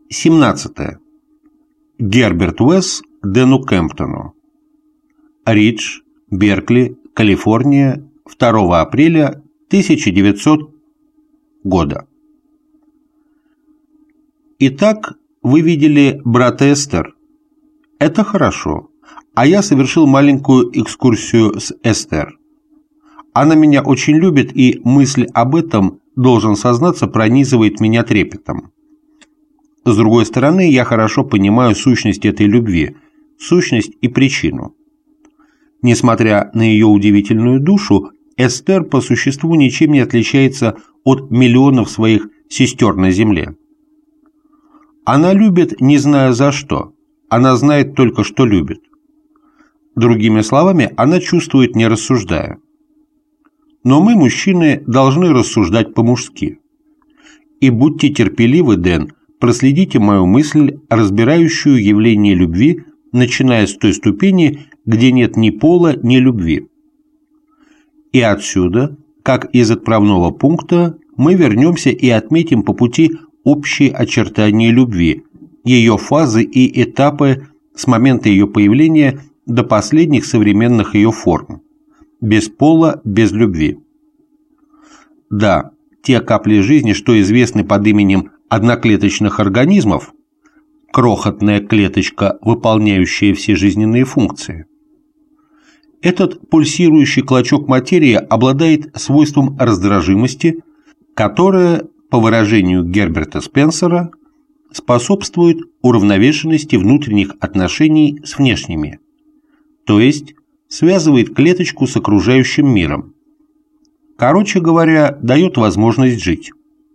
17. Герберт Уэсс Дэну Кемптону. Ридж, Беркли, Калифорния, 2 апреля 1900 года. Итак, вы видели брата Эстер. Это хорошо. А я совершил маленькую экскурсию с Эстер. Она меня очень любит, и мысль об этом, должен сознаться, пронизывает меня трепетом. С другой стороны, я хорошо понимаю сущность этой любви, сущность и причину. Несмотря на ее удивительную душу, Эстер по существу ничем не отличается от миллионов своих сестер на земле. Она любит, не зная за что. Она знает только, что любит. Другими словами, она чувствует, не рассуждая. Но мы, мужчины, должны рассуждать по-мужски. И будьте терпеливы, Дэн, проследите мою мысль, разбирающую явление любви, начиная с той ступени, где нет ни пола, ни любви. И отсюда, как из отправного пункта, мы вернемся и отметим по пути общие очертания любви, ее фазы и этапы с момента ее появления до последних современных ее форм. Без пола, без любви. Да, те капли жизни, что известны под именем одноклеточных организмов, крохотная клеточка, выполняющая все жизненные функции. Этот пульсирующий клочок материи обладает свойством раздражимости, которое, по выражению Герберта Спенсера, способствует уравновешенности внутренних отношений с внешними, то есть связывает клеточку с окружающим миром. Короче говоря, дает возможность жить.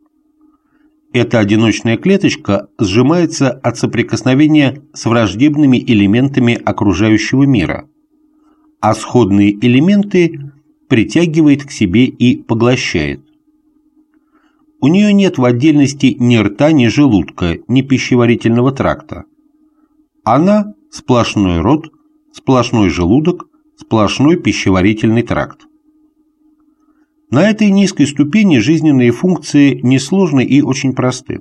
Эта одиночная клеточка сжимается от соприкосновения с враждебными элементами окружающего мира, а сходные элементы притягивает к себе и поглощает. У нее нет в отдельности ни рта, ни желудка, ни пищеварительного тракта. Она – сплошной рот, сплошной желудок, сплошной пищеварительный тракт. На этой низкой ступени жизненные функции несложны и очень просты.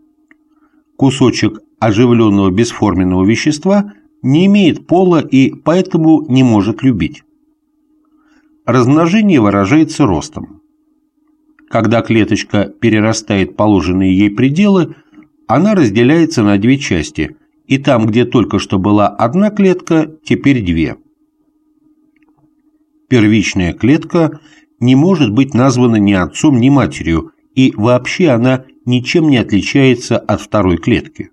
Кусочек оживленного бесформенного вещества не имеет пола и поэтому не может любить. Размножение выражается ростом. Когда клеточка перерастает положенные ей пределы, она разделяется на две части, и там, где только что была одна клетка, теперь две. Первичная клетка не может быть названа ни отцом, ни матерью, и вообще она ничем не отличается от второй клетки.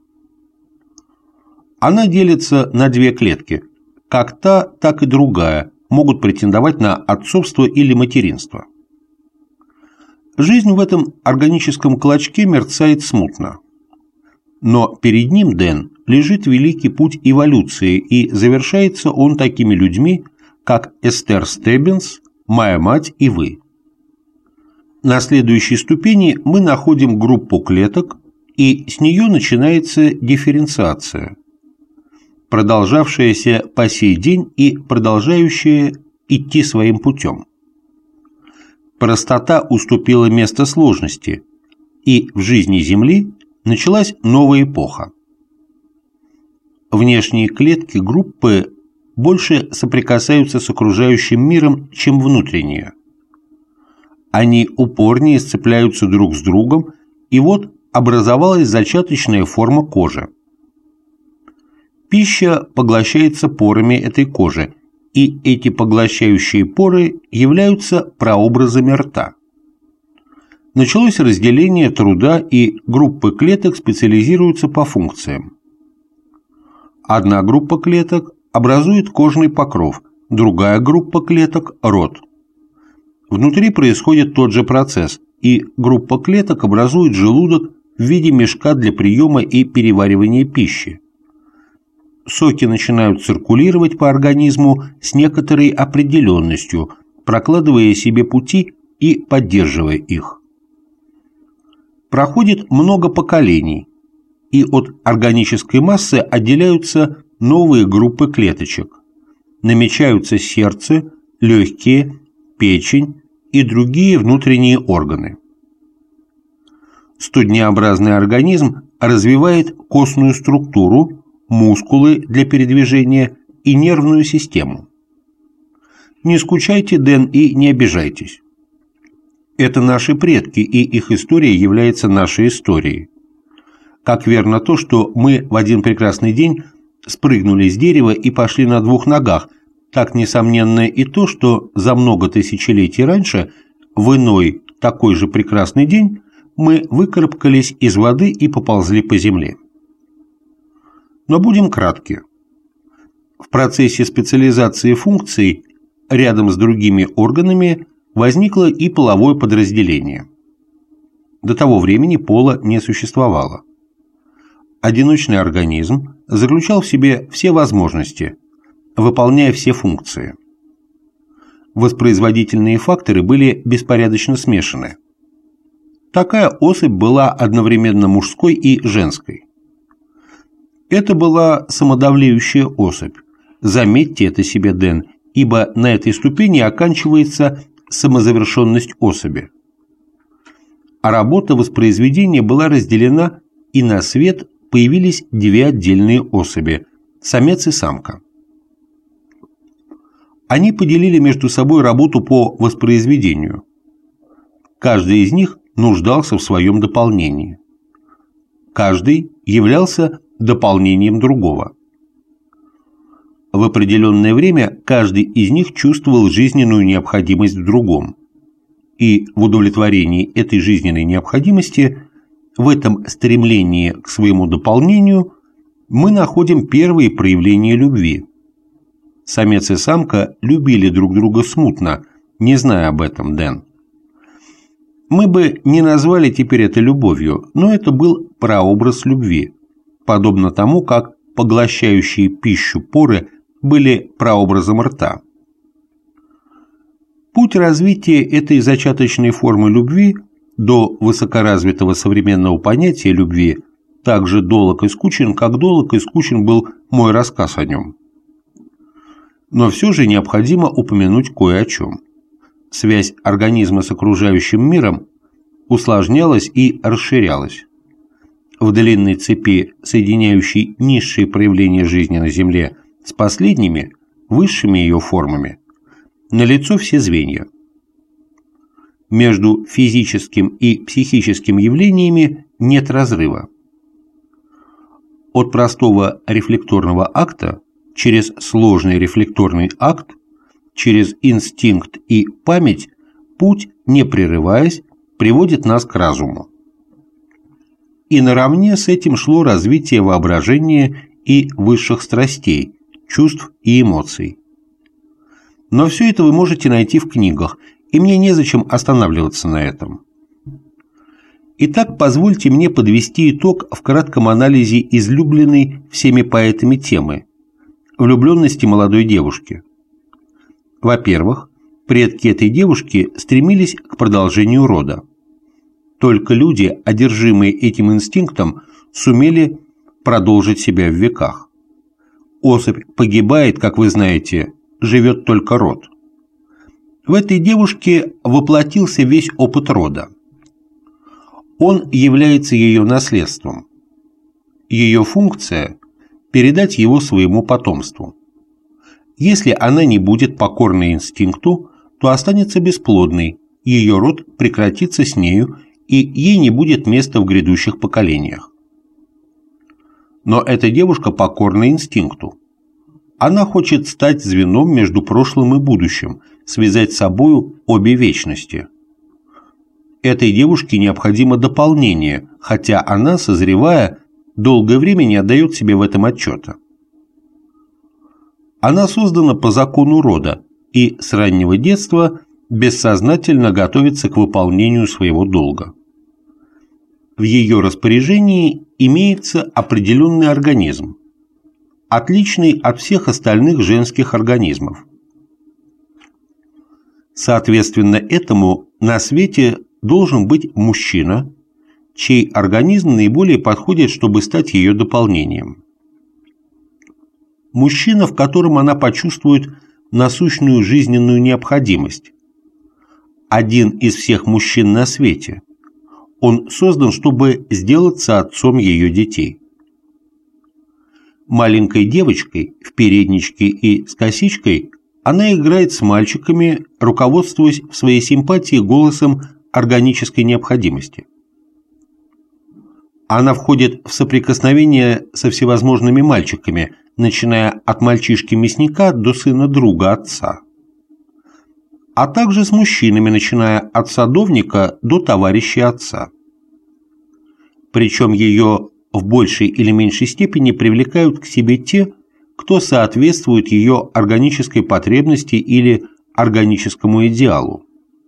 Она делится на две клетки. Как та, так и другая могут претендовать на отцовство или материнство. Жизнь в этом органическом клочке мерцает смутно. Но перед ним, Дэн, лежит великий путь эволюции, и завершается он такими людьми, как Эстер Стеббинс, моя мать и вы. На следующей ступени мы находим группу клеток, и с нее начинается дифференциация, продолжавшаяся по сей день и продолжающая идти своим путем. Простота уступила место сложности, и в жизни Земли началась новая эпоха. Внешние клетки группы больше соприкасаются с окружающим миром, чем внутренние. Они упорнее сцепляются друг с другом, и вот образовалась зачаточная форма кожи. Пища поглощается порами этой кожи, и эти поглощающие поры являются прообразами рта. Началось разделение труда, и группы клеток специализируются по функциям. Одна группа клеток образует кожный покров, другая группа клеток – рот. Внутри происходит тот же процесс, и группа клеток образует желудок в виде мешка для приема и переваривания пищи. Соки начинают циркулировать по организму с некоторой определенностью, прокладывая себе пути и поддерживая их. Проходит много поколений, и от органической массы отделяются новые группы клеточек. Намечаются сердце, легкие, печень и другие внутренние органы. студнеобразный организм развивает костную структуру, мускулы для передвижения и нервную систему. Не скучайте, Дэн, и не обижайтесь. Это наши предки, и их история является нашей историей. Как верно то, что мы в один прекрасный день спрыгнули с дерева и пошли на двух ногах, так несомненно и то, что за много тысячелетий раньше, в иной такой же прекрасный день, мы выкарабкались из воды и поползли по земле. Но будем кратки. В процессе специализации функций рядом с другими органами возникло и половое подразделение. До того времени пола не существовало. Одиночный организм заключал в себе все возможности, выполняя все функции. Воспроизводительные факторы были беспорядочно смешаны. Такая особь была одновременно мужской и женской. Это была самодовлеющая особь. Заметьте это себе, Дэн, ибо на этой ступени оканчивается самозавершенность особи. А работа воспроизведения была разделена, и на свет появились две отдельные особи – самец и самка. Они поделили между собой работу по воспроизведению. Каждый из них нуждался в своем дополнении. Каждый являлся дополнением другого. В определенное время каждый из них чувствовал жизненную необходимость в другом. И в удовлетворении этой жизненной необходимости, в этом стремлении к своему дополнению, мы находим первые проявления любви. Самец и самка любили друг друга смутно, не зная об этом, Дэн. Мы бы не назвали теперь это любовью, но это был прообраз любви, подобно тому, как поглощающие пищу поры были прообразом рта. Путь развития этой зачаточной формы любви до высокоразвитого современного понятия любви так же долог и скучен, как долог и скучен был мой рассказ о нем. Но все же необходимо упомянуть кое о чем. Связь организма с окружающим миром усложнялась и расширялась. В длинной цепи, соединяющей низшие проявления жизни на Земле с последними, высшими ее формами, налицо все звенья. Между физическим и психическим явлениями нет разрыва. От простого рефлекторного акта через сложный рефлекторный акт, через инстинкт и память путь, не прерываясь, приводит нас к разуму. И наравне с этим шло развитие воображения и высших страстей, чувств и эмоций. Но все это вы можете найти в книгах, и мне незачем останавливаться на этом. Итак, позвольте мне подвести итог в кратком анализе излюбленной всеми поэтами темы – влюбленности молодой девушки. Во-первых, предки этой девушки стремились к продолжению рода. Только люди, одержимые этим инстинктом, сумели продолжить себя в веках. Особь погибает, как вы знаете, живет только род. В этой девушке воплотился весь опыт рода. Он является ее наследством. Ее функция – передать его своему потомству. Если она не будет покорна инстинкту, то останется бесплодной, ее род прекратится с нею, и ей не будет места в грядущих поколениях. Но эта девушка покорна инстинкту. Она хочет стать звеном между прошлым и будущим, связать с собою обе вечности. Этой девушке необходимо дополнение, хотя она, созревая, долгое время не отдает себе в этом отчета. Она создана по закону рода и с раннего детства бессознательно готовится к выполнению своего долга. В ее распоряжении имеется определенный организм, отличный от всех остальных женских организмов. Соответственно этому на свете должен быть мужчина, чей организм наиболее подходит, чтобы стать ее дополнением. Мужчина, в котором она почувствует насущную жизненную необходимость. Один из всех мужчин на свете. Он создан, чтобы сделаться отцом ее детей. Маленькой девочкой в передничке и с косичкой она играет с мальчиками, руководствуясь в своей симпатии голосом органической необходимости. Она входит в соприкосновение со всевозможными мальчиками, начиная от мальчишки-мясника до сына друга отца, а также с мужчинами, начиная от садовника до товарища отца. Причем ее в большей или меньшей степени привлекают к себе те, кто соответствует ее органической потребности или органическому идеалу.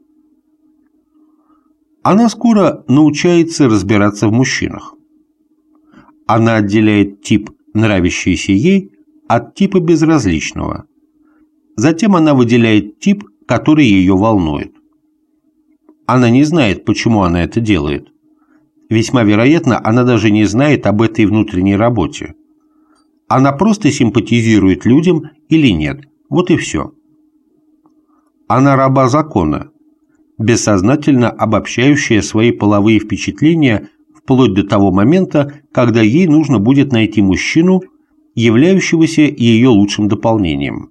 Она скоро научается разбираться в мужчинах. Она отделяет тип, нравящийся ей, от типа безразличного. Затем она выделяет тип, который ее волнует. Она не знает, почему она это делает. Весьма вероятно, она даже не знает об этой внутренней работе. Она просто симпатизирует людям или нет. Вот и все. Она раба закона, бессознательно обобщающая свои половые впечатления вплоть до того момента, когда ей нужно будет найти мужчину, являющегося ее лучшим дополнением.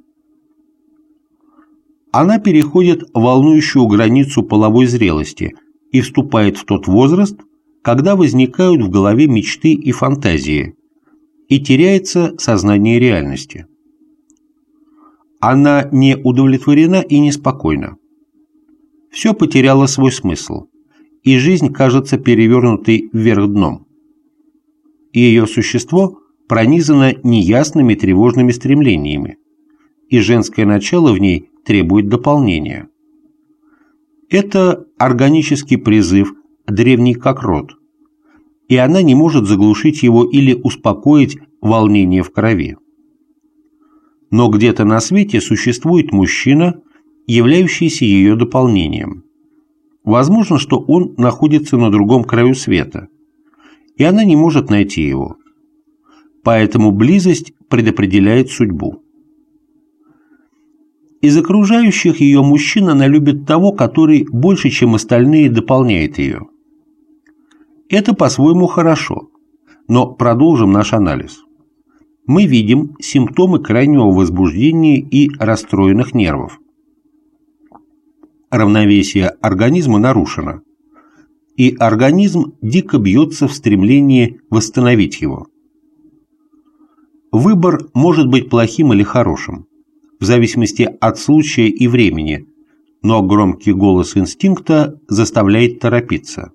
Она переходит волнующую границу половой зрелости и вступает в тот возраст, когда возникают в голове мечты и фантазии, и теряется сознание реальности. Она не удовлетворена и неспокойна. Все потеряло свой смысл, и жизнь кажется перевернутой вверх дном. Ее существо пронизано неясными тревожными стремлениями, и женское начало в ней требует дополнения. Это органический призыв, древний как род, и она не может заглушить его или успокоить волнение в крови. Но где-то на свете существует мужчина, являющийся ее дополнением. Возможно, что он находится на другом краю света, и она не может найти его. Поэтому близость предопределяет судьбу. Из окружающих ее мужчин она любит того, который больше, чем остальные, дополняет ее. Это по-своему хорошо, но продолжим наш анализ. Мы видим симптомы крайнего возбуждения и расстроенных нервов. Равновесие организма нарушено, и организм дико бьется в стремлении восстановить его. Выбор может быть плохим или хорошим, в зависимости от случая и времени, но громкий голос инстинкта заставляет торопиться.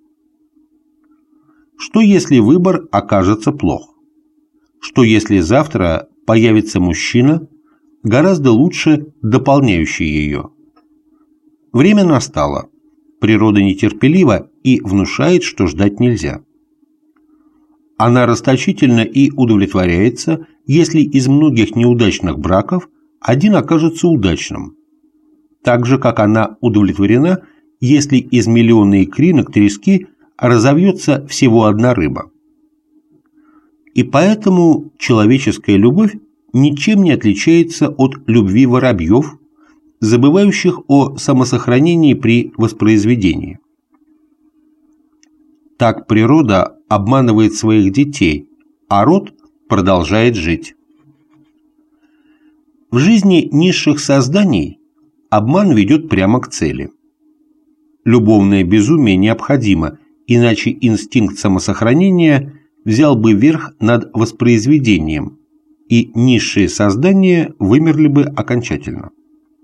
Что если выбор окажется плох? Что если завтра появится мужчина, гораздо лучше дополняющий ее? Время настало, природа нетерпелива и внушает, что ждать нельзя. Она расточительна и удовлетворяется, если из многих неудачных браков один окажется удачным, так же, как она удовлетворена, если из миллиона икринок трески разовьется всего одна рыба. И поэтому человеческая любовь ничем не отличается от любви воробьев, забывающих о самосохранении при воспроизведении. Так природа обманывает своих детей, а род продолжает жить. В жизни низших созданий обман ведет прямо к цели. Любовное безумие необходимо, иначе инстинкт самосохранения взял бы верх над воспроизведением, и низшие создания вымерли бы окончательно.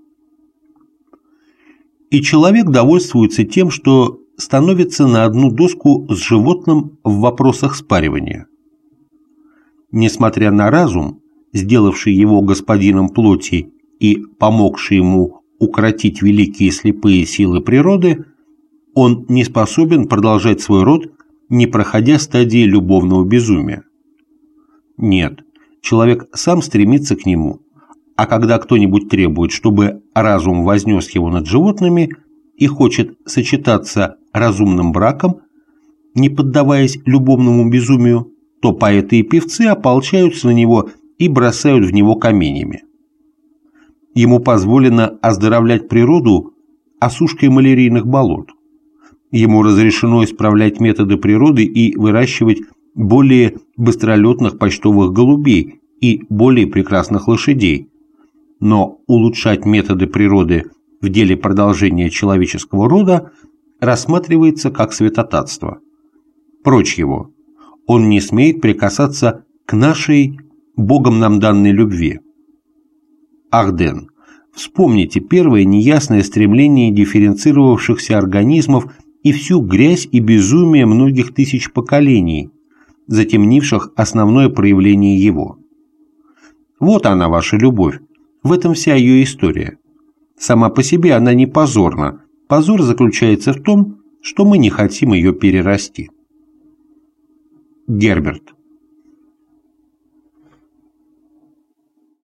И человек довольствуется тем, что становится на одну доску с животным в вопросах спаривания. Несмотря на разум, сделавший его господином плоти и помогший ему укротить великие слепые силы природы, он не способен продолжать свой род, не проходя стадии любовного безумия. Нет, человек сам стремится к нему, а когда кто-нибудь требует, чтобы разум вознес его над животными и хочет сочетаться разумным браком, не поддаваясь любовному безумию, то поэты и певцы ополчаются на него и бросают в него каменями. Ему позволено оздоровлять природу осушкой малярийных болот, Ему разрешено исправлять методы природы и выращивать более быстролетных почтовых голубей и более прекрасных лошадей. Но улучшать методы природы в деле продолжения человеческого рода рассматривается как святотатство. Прочь его. Он не смеет прикасаться к нашей, Богом нам данной любви. Арден. Вспомните первое неясное стремление дифференцировавшихся организмов и всю грязь и безумие многих тысяч поколений, затемнивших основное проявление его. Вот она, ваша любовь, в этом вся ее история. Сама по себе она не позорна, позор заключается в том, что мы не хотим ее перерасти. Герберт.